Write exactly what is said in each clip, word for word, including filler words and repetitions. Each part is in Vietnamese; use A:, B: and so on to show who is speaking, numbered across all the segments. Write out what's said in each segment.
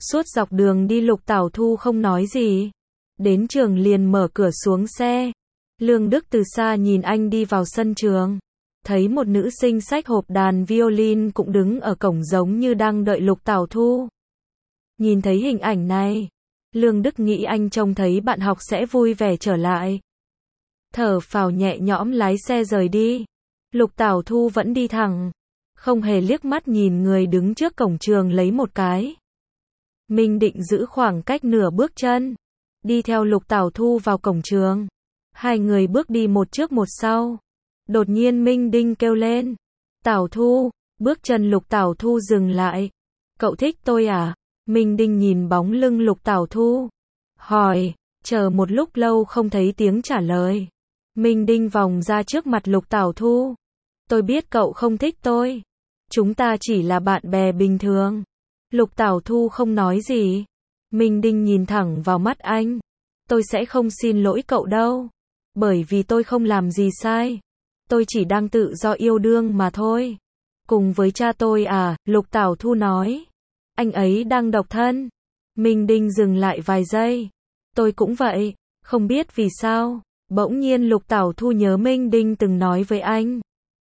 A: Suốt dọc đường đi Lục Tảo Thu không nói gì. Đến trường liền mở cửa xuống xe. Lương Đức từ xa nhìn anh đi vào sân trường. Thấy một nữ sinh xách hộp đàn violin cũng đứng ở cổng giống như đang đợi Lục Tảo Thu. Nhìn thấy hình ảnh này, Lương Đức nghĩ anh trông thấy bạn học sẽ vui vẻ trở lại. Thở phào nhẹ nhõm lái xe rời đi. Lục Tảo Thu vẫn đi thẳng, không hề liếc mắt nhìn người đứng trước cổng trường lấy một cái. Minh định giữ khoảng cách nửa bước chân, đi theo Lục Tảo Thu vào cổng trường. Hai người bước đi một trước một sau. Đột nhiên Minh Đinh kêu lên. Tảo Thu, bước chân Lục Tảo Thu dừng lại. Cậu thích tôi à? Minh Đinh nhìn bóng lưng Lục Tảo Thu, hỏi, chờ một lúc lâu không thấy tiếng trả lời. Minh Đinh vòng ra trước mặt Lục Tảo Thu. Tôi biết cậu không thích tôi. Chúng ta chỉ là bạn bè bình thường. Lục Tảo Thu không nói gì. Minh Đinh nhìn thẳng vào mắt anh. Tôi sẽ không xin lỗi cậu đâu. Bởi vì tôi không làm gì sai. Tôi chỉ đang tự do yêu đương mà thôi. Cùng với cha tôi à, Lục Tảo Thu nói. Anh ấy đang độc thân. Minh Đinh dừng lại vài giây. Tôi cũng vậy, không biết vì sao. Bỗng nhiên Lục Tảo Thu nhớ Minh Đinh từng nói với anh.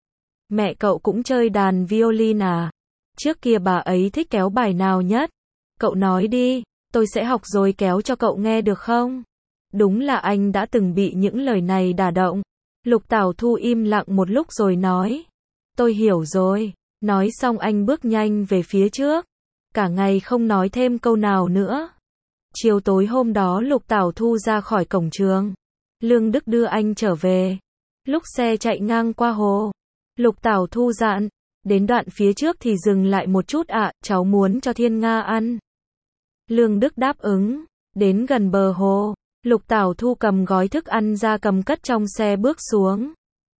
A: Mẹ cậu cũng chơi đàn violin à? Trước kia bà ấy thích kéo bài nào nhất? Cậu nói đi, tôi sẽ học rồi kéo cho cậu nghe được không? Đúng là anh đã từng bị những lời này đả động. Lục Tảo Thu im lặng một lúc rồi nói. Tôi hiểu rồi. Nói xong anh bước nhanh về phía trước. Cả ngày không nói thêm câu nào nữa. Chiều tối hôm đó Lục Tảo Thu ra khỏi cổng trường. Lương Đức đưa anh trở về. Lúc xe chạy ngang qua hồ, Lục Tảo Thu dặn, đến đoạn phía trước thì dừng lại một chút ạ, à, cháu muốn cho Thiên Nga ăn. Lương Đức đáp ứng. Đến gần bờ hồ, Lục Tảo Thu cầm gói thức ăn ra cầm cất trong xe bước xuống.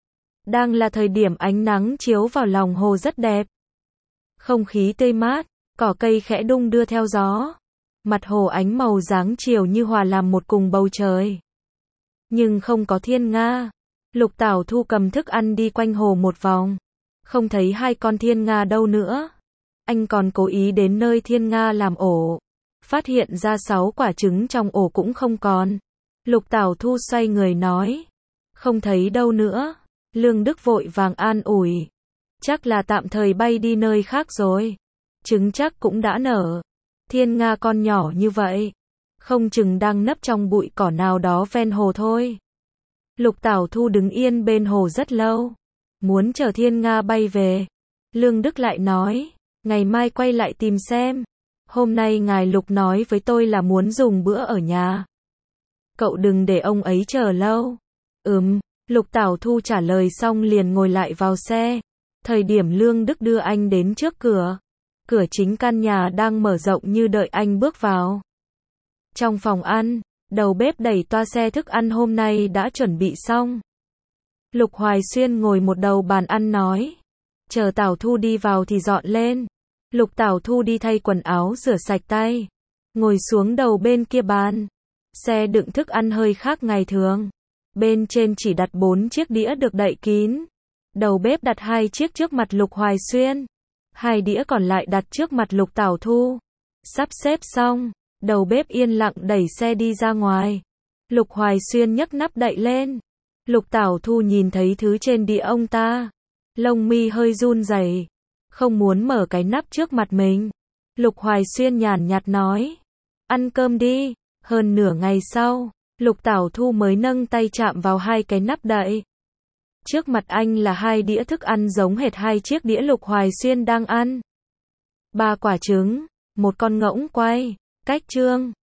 A: Đang là thời điểm ánh nắng chiếu vào lòng hồ rất đẹp. Không khí tươi mát, cỏ cây khẽ đung đưa theo gió. Mặt hồ ánh màu dáng chiều như hòa làm một cùng bầu trời. Nhưng không có Thiên Nga. Lục Tảo Thu cầm thức ăn đi quanh hồ một vòng. Không thấy hai con Thiên Nga đâu nữa. Anh còn cố ý đến nơi Thiên Nga làm ổ. Phát hiện ra sáu quả trứng trong ổ cũng không còn. Lục Tảo Thu xoay người nói. Không thấy đâu nữa. Lương Đức vội vàng an ủi. Chắc là tạm thời bay đi nơi khác rồi. Trứng chắc cũng đã nở. Thiên Nga con nhỏ như vậy. Không chừng đang nấp trong bụi cỏ nào đó ven hồ thôi. Lục Tảo Thu đứng yên bên hồ rất lâu. Muốn chờ Thiên Nga bay về. Lương Đức lại nói. Ngày mai quay lại tìm xem. Hôm nay ngài Lục nói với tôi là muốn dùng bữa ở nhà. Cậu đừng để ông ấy chờ lâu. Ừm, Lục Tảo Thu trả lời xong liền ngồi lại vào xe. Thời điểm Lương Đức đưa anh đến trước cửa. Cửa chính căn nhà đang mở rộng như đợi anh bước vào. Trong phòng ăn, đầu bếp đẩy toa xe thức ăn hôm nay đã chuẩn bị xong. Lục Hoài Xuyên ngồi một đầu bàn ăn nói. Chờ Tảo Thu đi vào thì dọn lên. Lục Tảo Thu đi thay quần áo rửa sạch tay. Ngồi xuống đầu bên kia bàn. Xe đựng thức ăn hơi khác ngày thường. Bên trên chỉ đặt bốn chiếc đĩa được đậy kín. Đầu bếp đặt hai chiếc trước mặt Lục Hoài Xuyên. Hai đĩa còn lại đặt trước mặt Lục Tảo Thu. Sắp xếp xong, đầu bếp yên lặng đẩy xe đi ra ngoài. Lục Hoài Xuyên nhấc nắp đậy lên. Lục Tảo Thu nhìn thấy thứ trên đĩa ông ta. Lông mi hơi run rẩy, không muốn mở cái nắp trước mặt mình. Lục Hoài Xuyên nhàn nhạt nói. Ăn cơm đi. Hơn nửa ngày sau, Lục Tảo Thu mới nâng tay chạm vào hai cái nắp đậy. Trước mặt anh là hai đĩa thức ăn giống hệt hai chiếc đĩa Lục Hoài Xuyên đang ăn. Ba quả trứng, một con ngỗng quay, cách trương,